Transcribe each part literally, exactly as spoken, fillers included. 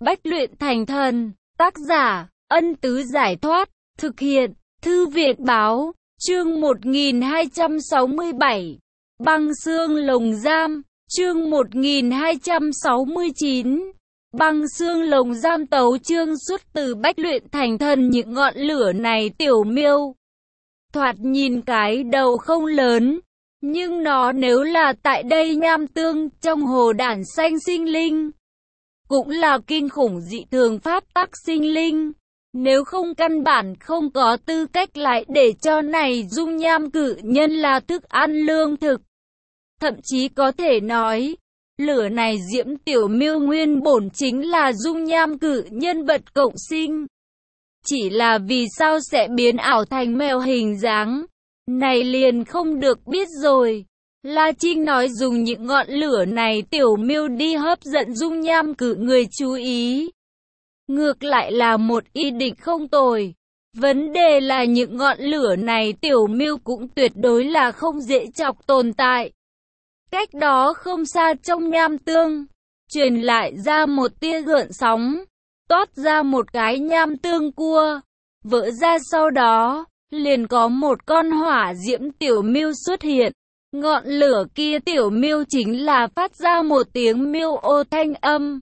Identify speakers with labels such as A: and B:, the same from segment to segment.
A: Bách luyện thành thần. Tác giả, Ân Tứ Giải Thoát. Thực hiện, Thư viện Báo. Chương một nghìn hai trăm sáu mươi bảy. Băng xương lồng giam. Chương một nghìn hai trăm sáu mươi chín. Băng xương lồng giam. Tấu chương xuất từ Bách luyện thành thần. Những ngọn lửa này tiểu miêu thoạt nhìn cái đầu không lớn, nhưng nó nếu là tại đây nham tương trong hồ đản xanh sinh linh, cũng là kinh khủng dị thường pháp tắc sinh linh. Nếu không căn bản không có tư cách lại để cho này dung nham cự nhân là thức ăn lương thực. Thậm chí có thể nói, lửa này diễm tiểu miêu nguyên bổn chính là dung nham cự nhân vật cộng sinh. Chỉ là vì sao sẽ biến ảo thành mèo hình dáng, này liền không được biết rồi. La Trinh nói dùng những ngọn lửa này tiểu miêu đi hấp dẫn dung nham cự người chú ý, ngược lại là một ý định không tồi. Vấn đề là những ngọn lửa này tiểu miêu cũng tuyệt đối là không dễ chọc tồn tại. Cách đó không xa trong nham tương, truyền lại ra một tia gợn sóng, toát ra một cái nham tương cua, vỡ ra sau đó, liền có một con hỏa diễm tiểu miêu xuất hiện. Ngọn lửa kia tiểu miêu chính là phát ra một tiếng miêu ô thanh âm.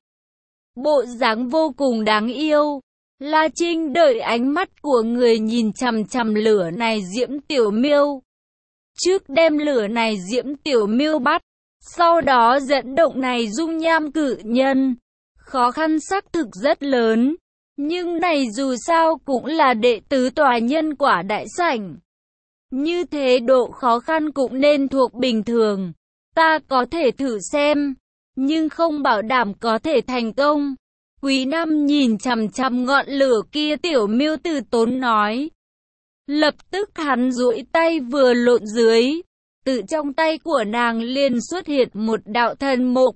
A: Bộ dáng vô cùng đáng yêu. La Trinh đợi ánh mắt của người nhìn chằm chằm lửa này diễm tiểu miêu. Trước đem lửa này diễm tiểu miêu bắt, sau đó dẫn động này dung nham cự nhân. Khó khăn xác thực rất lớn, nhưng này dù sao cũng là đệ tứ tòa nhân quả đại sảnh. Như thế độ khó khăn cũng nên thuộc bình thường. Ta có thể thử xem, nhưng không bảo đảm có thể thành công. Quý Nam nhìn chằm chằm ngọn lửa kia tiểu miêu từ tốn nói. Lập tức hắn duỗi tay vừa lộn dưới, từ trong tay của nàng liền xuất hiện một đạo thần mộc.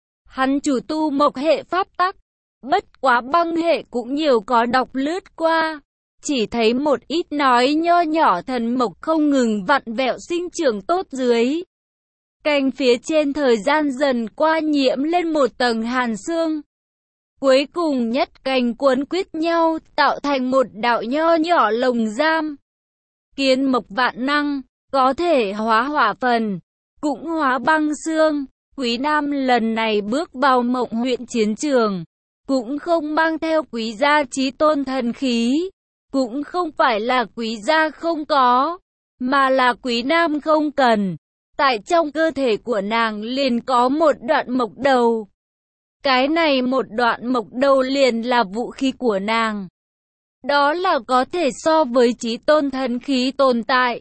A: Hắn chủ tu mộc hệ pháp tắc, bất quá băng hệ cũng nhiều có đọc lướt qua. Chỉ thấy một ít nói nho nhỏ thần mộc không ngừng vặn vẹo sinh trưởng tốt dưới cành phía trên, thời gian dần qua nhiễm lên một tầng hàn xương. Cuối cùng nhất cành quấn quýt nhau, tạo thành một đạo nho nhỏ lồng giam. Kiến mộc vạn năng, có thể hóa hỏa phần, cũng hóa băng xương. Quý Nam lần này bước vào Mộng huyện chiến trường, cũng không mang theo quý gia chí tôn thần khí. Cũng không phải là quý gia không có, mà là Quý Nam không cần. Tại trong cơ thể của nàng liền có một đoạn mộc đầu. Cái này một đoạn mộc đầu liền là vũ khí của nàng. Đó là có thể so với chí tôn thần khí tồn tại.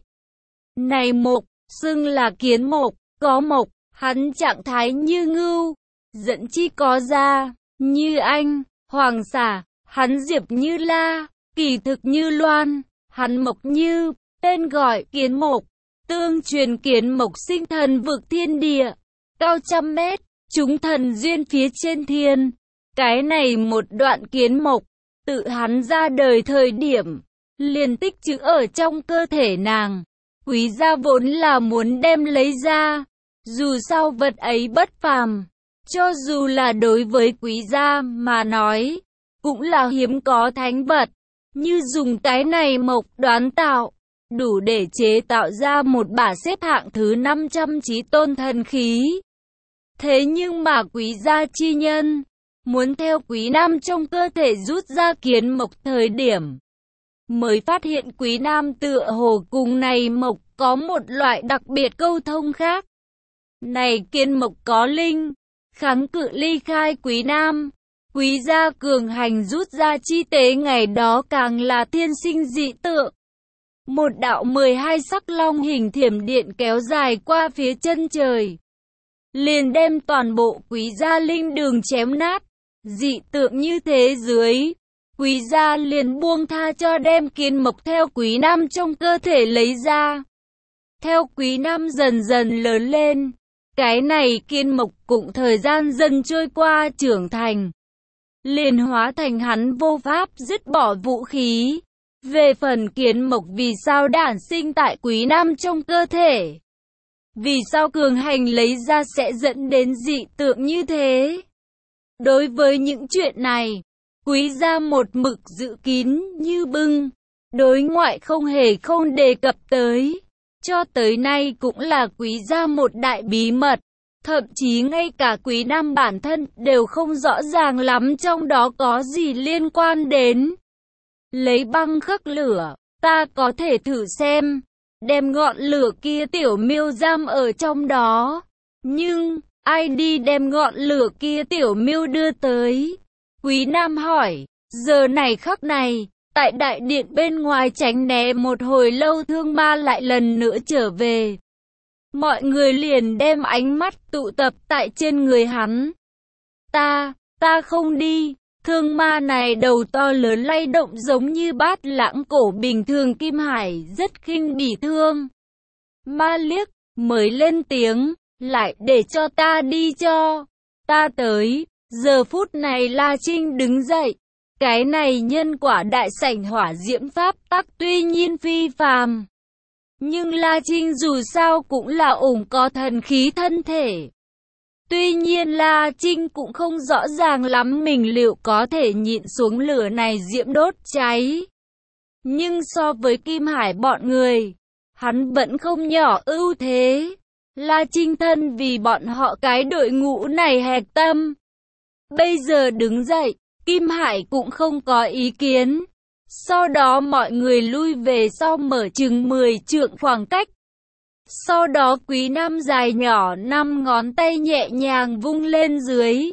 A: Này mộc, xưng là kiến mộc, có mộc, hắn trạng thái như ngưu, dẫn chi có da, như anh, hoàng xà, hắn diệp như la. Kỳ thực như loan, hắn mộc như, tên gọi kiến mộc, tương truyền kiến mộc sinh thần vực thiên địa, cao trăm mét, chúng thần duyên phía trên thiên. Cái này một đoạn kiến mộc, tự hắn ra đời thời điểm, liền tích trữ ở trong cơ thể nàng. Quý gia vốn là muốn đem lấy ra, dù sao vật ấy bất phàm, cho dù là đối với quý gia mà nói, cũng là hiếm có thánh vật. Như dùng cái này mộc đoán tạo, đủ để chế tạo ra một bả xếp hạng thứ năm trăm chí tôn thần khí. Thế nhưng mà quý gia chi nhân, muốn theo Quý Nam trong cơ thể rút ra kiến mộc thời điểm, mới phát hiện Quý Nam tựa hồ cùng này mộc có một loại đặc biệt câu thông khác. Này kiến mộc có linh, kháng cự ly khai Quý Nam. Quý gia cường hành rút ra chi tế ngày đó càng là thiên sinh dị tượng. Một đạo mười hai sắc long hình thiểm điện kéo dài qua phía chân trời, liền đem toàn bộ quý gia linh đường chém nát. Dị tượng như thế dưới, quý gia liền buông tha cho đem kiến mộc theo Quý Nam trong cơ thể lấy ra. Theo Quý Nam dần dần lớn lên, cái này kiến mộc cũng thời gian dần trôi qua trưởng thành, liền hóa thành hắn vô pháp dứt bỏ vũ khí. Về phần kiến mộc vì sao đản sinh tại Quý Nam trong cơ thể, vì sao cường hành lấy ra sẽ dẫn đến dị tượng như thế, Đối với những chuyện này, Quý gia một mực giữ kín như bưng, đối ngoại không hề không đề cập tới. Cho tới nay cũng là Quý gia một đại bí mật, thậm chí ngay cả Quý Nam bản thân đều không rõ ràng lắm trong đó có gì liên quan đến. Lấy băng khắc lửa, ta có thể thử xem, đem ngọn lửa kia tiểu miêu giam ở trong đó. Nhưng, ai đi đem ngọn lửa kia tiểu miêu đưa tới? Quý Nam hỏi, giờ này khắc này, tại đại điện bên ngoài tránh né một hồi lâu Thương Ma lại lần nữa trở về. Mọi người liền đem ánh mắt tụ tập tại trên người hắn. Ta, ta không đi. Thương Ma này đầu to lớn lay động giống như bát lãng cổ bình thường. Kim Hải rất khinh bỉ Thương Ma liếc, mới lên tiếng, lại để cho ta đi cho. Ta tới. Giờ phút này La Trinh đứng dậy. Cái này nhân quả đại sảnh hỏa diễm pháp tắc tuy nhiên phi phàm. Nhưng La Trinh dù sao cũng là ủng có thần khí thân thể. Tuy nhiên La Trinh cũng không rõ ràng lắm mình liệu có thể nhịn xuống lửa này diễm đốt cháy. Nhưng so với Kim Hải bọn người, hắn vẫn không nhỏ ưu thế. La Trinh thân vì bọn họ cái đội ngũ này hẹp tâm. Bây giờ đứng dậy, Kim Hải cũng không có ý kiến. Sau đó mọi người lui về sau mở chừng mười trượng khoảng cách. Sau đó Quý Nam dài nhỏ năm ngón tay nhẹ nhàng vung lên dưới.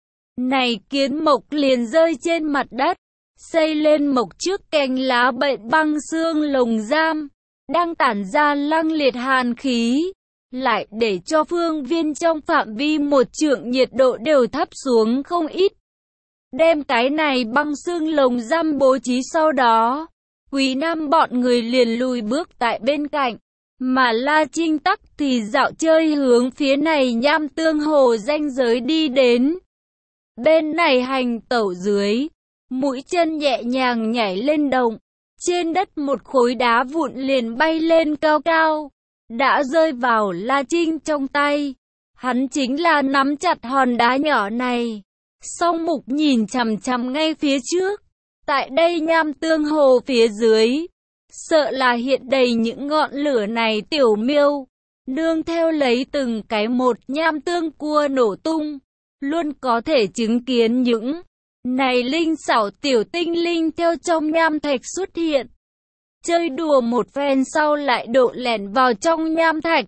A: Này kiến mộc liền rơi trên mặt đất, xây lên mộc trước cành lá bệnh băng xương lồng giam, đang tản ra lăng liệt hàn khí, lại để cho phương viên trong phạm vi một trượng nhiệt độ đều thấp xuống không ít. Đem cái này băng xương lồng giam bố trí sau đó, Quý Nam bọn người liền lùi bước tại bên cạnh, mà La Trinh tắc thì dạo chơi hướng phía này Nham Tương Hồ ranh giới đi đến. Bên này hành tẩu dưới, mũi chân nhẹ nhàng nhảy lên đồng, trên đất một khối đá vụn liền bay lên cao cao, đã rơi vào La Trinh trong tay. Hắn chính là nắm chặt hòn đá nhỏ này, song mục nhìn chằm chằm ngay phía trước. Tại đây Nham Tương Hồ phía dưới, sợ là hiện đầy những ngọn lửa này tiểu miêu, nương theo lấy từng cái một nham tương cua nổ tung, luôn có thể chứng kiến những này linh xảo tiểu tinh linh theo trong nham thạch xuất hiện. Chơi đùa một phen sau lại độ lẻn vào trong nham thạch.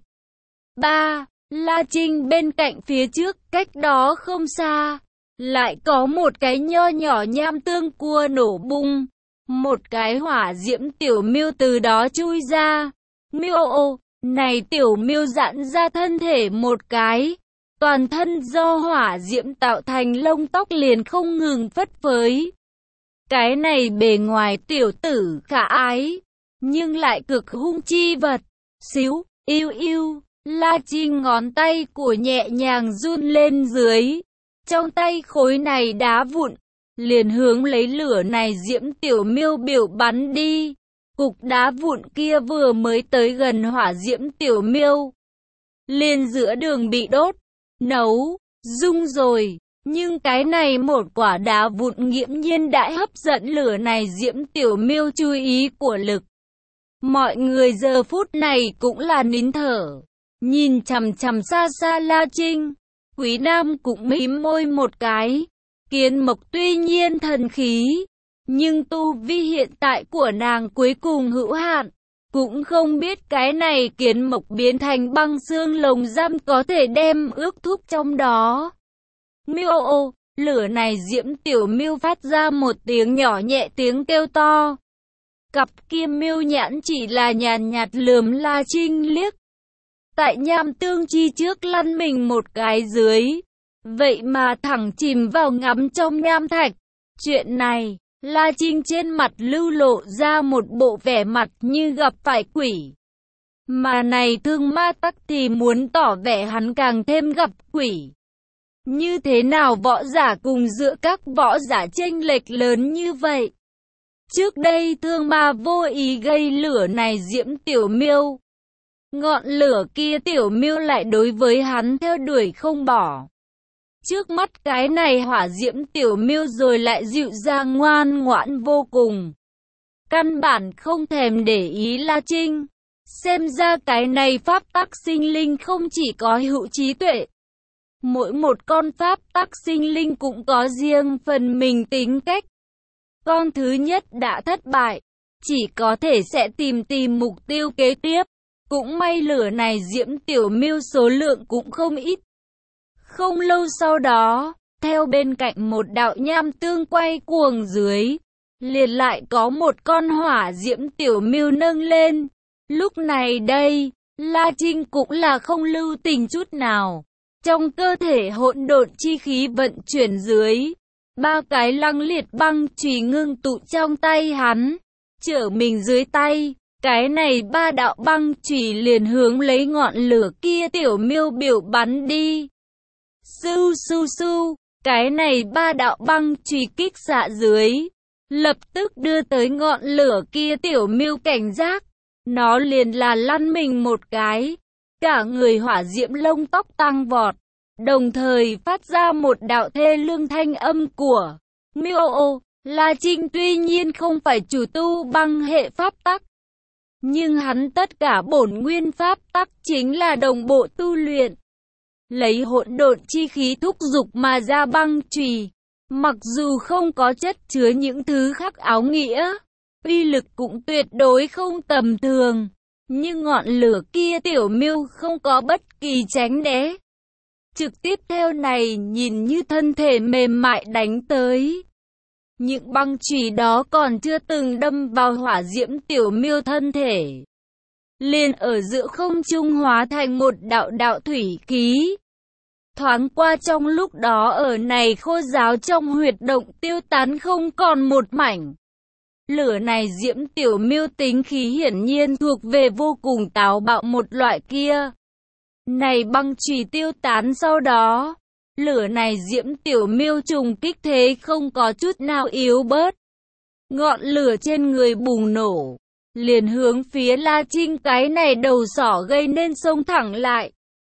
A: ba. La Trinh bên cạnh phía trước, cách đó không xa, lại có một cái nho nhỏ nham tương cua nổ bung. Một cái hỏa diễm tiểu miêu từ đó chui ra. Miêu ô, này tiểu miêu giãn ra thân thể một cái. Toàn thân do hỏa diễm tạo thành lông tóc liền không ngừng phất phới. Cái này bề ngoài tiểu tử khả ái, nhưng lại cực hung chi vật. Xíu, yêu yêu, La Trinh ngón tay của nhẹ nhàng run lên dưới. Trong tay khối này đá vụn, liền hướng lấy lửa này diễm tiểu miêu biểu bắn đi. Cục đá vụn kia vừa mới tới gần hỏa diễm tiểu miêu, liền giữa đường bị đốt, nấu, rung rồi. Nhưng cái này một quả đá vụn nghiễm nhiên đã hấp dẫn lửa này diễm tiểu miêu chú ý của lực. Mọi người giờ phút này cũng là nín thở, nhìn chằm chằm xa xa La Trinh. Quý Nam cũng mím môi một cái. Kiến mộc tuy nhiên thần khí, nhưng tu vi hiện tại của nàng cuối cùng hữu hạn. Cũng không biết cái này kiến mộc biến thành băng xương lồng giam có thể đem ước thúc trong đó. Miêu ô, lửa này diễm tiểu miêu phát ra một tiếng nhỏ nhẹ tiếng kêu to. Cặp kia miêu nhãn chỉ là nhàn nhạt lườm La Trinh liếc. Tại nham tương chi trước lăn mình một cái dưới, vậy mà thẳng chìm vào ngắm trong nham thạch. Chuyện này, La Trinh trên mặt lưu lộ ra một bộ vẻ mặt như gặp phải quỷ. Mà này Thương Ma tắc thì muốn tỏ vẻ hắn càng thêm gặp quỷ. Như thế nào võ giả cùng giữa các võ giả chênh lệch lớn như vậy? Trước đây Thương Ma vô ý gây lửa này diễm tiểu miêu. Ngọn lửa kia tiểu miêu lại đối với hắn theo đuổi không bỏ. Trước mắt cái này hỏa diễm tiểu miêu rồi lại dịu dàng ngoan ngoãn vô cùng. Căn bản không thèm để ý La Trinh. Xem ra cái này pháp tắc sinh linh không chỉ có hữu trí tuệ. Mỗi một con pháp tắc sinh linh cũng có riêng phần mình tính cách. Con thứ nhất đã thất bại, chỉ có thể sẽ tìm tìm mục tiêu kế tiếp. Cũng may lửa này diễm tiểu miêu số lượng cũng không ít. Không lâu sau đó, theo bên cạnh một đạo nham tương quay cuồng dưới, liền lại có một con hỏa diễm tiểu miêu nâng lên. Lúc này đây, La Trinh cũng là không lưu tình chút nào. Trong cơ thể hỗn độn chi khí vận chuyển dưới, ba cái lăng liệt băng chùy ngưng tụ trong tay hắn, trở mình dưới tay. Cái này ba đạo băng chùy liền hướng lấy ngọn lửa kia tiểu miêu biểu bắn đi. Su su su, cái này ba đạo băng chùy kích xạ dưới, lập tức đưa tới ngọn lửa kia tiểu miêu cảnh giác. Nó liền là lăn mình một cái, cả người hỏa diễm lông tóc tăng vọt, đồng thời phát ra một đạo thê lương thanh âm của miêu. La Trinh tuy nhiên không phải chủ tu băng hệ pháp tắc, nhưng hắn tất cả bổn nguyên pháp tắc chính là đồng bộ tu luyện. Lấy hỗn độn chi khí thúc dục mà ra băng chùy, mặc dù không có chất chứa những thứ khác áo nghĩa, uy lực cũng tuyệt đối không tầm thường. Nhưng ngọn lửa kia tiểu miêu không có bất kỳ tránh né. Trực tiếp theo này nhìn như thân thể mềm mại đánh tới. Những băng chùy đó còn chưa từng đâm vào hỏa diễm tiểu miêu thân thể, liền ở giữa không trung hóa thành một đạo đạo thủy khí. Thoáng qua trong lúc đó ở này khô giáo trong huyệt động tiêu tán không còn một mảnh. Lửa này diễm tiểu miêu tính khí hiển nhiên thuộc về vô cùng táo bạo một loại kia. Này băng chùy tiêu tán sau đó, lửa này diễm tiểu miêu trùng kích thế không có chút nào yếu bớt. Ngọn lửa trên người bùng nổ, liền hướng phía La Trinh cái này đầu sỏ gây nên xông thẳng lại.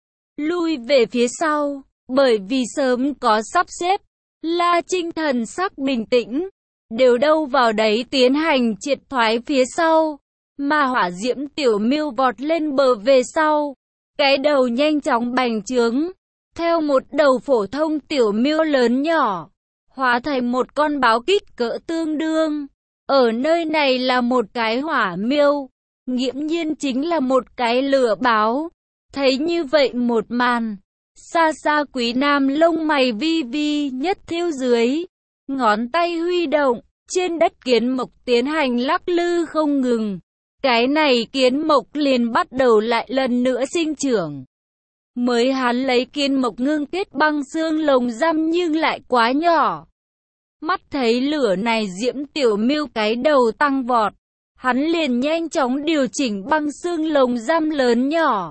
A: Lui về phía sau, bởi vì sớm có sắp xếp, La Trinh thần sắc bình tĩnh, đều đâu vào đấy tiến hành triệt thoái phía sau, mà hỏa diễm tiểu miêu vọt lên bờ về sau, cái đầu nhanh chóng bành trướng, theo một đầu phổ thông tiểu miêu lớn nhỏ, hóa thành một con báo kích cỡ tương đương. Ở nơi này là một cái hỏa miêu, nghiễm nhiên chính là một cái lửa báo. Thấy như vậy một màn, xa xa Quý Nam lông mày vi vi nhất thiêu dưới, ngón tay huy động, trên đất kiến mộc tiến hành lắc lư không ngừng. Cái này kiến mộc liền bắt đầu lại lần nữa sinh trưởng. Mới hắn lấy kiến mộc ngưng kết băng xương lồng giam nhưng lại quá nhỏ. Mắt thấy lửa này diễm tiểu miêu cái đầu tăng vọt, hắn liền nhanh chóng điều chỉnh băng xương lồng giam lớn nhỏ.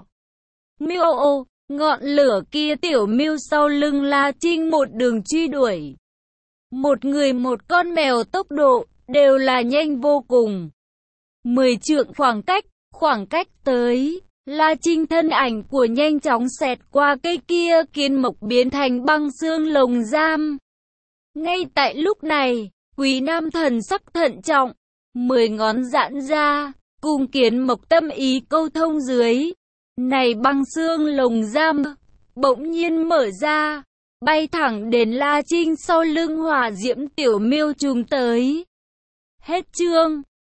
A: Miêu, ngọn lửa kia tiểu miêu sau lưng La Trinh một đường truy đuổi. Một người một con mèo tốc độ đều là nhanh vô cùng. Mười trượng khoảng cách, khoảng cách tới, La Trinh thân ảnh của nhanh chóng xẹt qua cây kia kiến mộc biến thành băng xương lồng giam. Ngay tại lúc này, Quý Nam thần sắc thận trọng, mười ngón giãn ra, cùng kiến mộc tâm ý câu thông dưới. Này băng xương lồng giam, bỗng nhiên mở ra, bay thẳng đến La Trinh sau lưng hỏa diễm tiểu miêu trùng tới. Hết chương.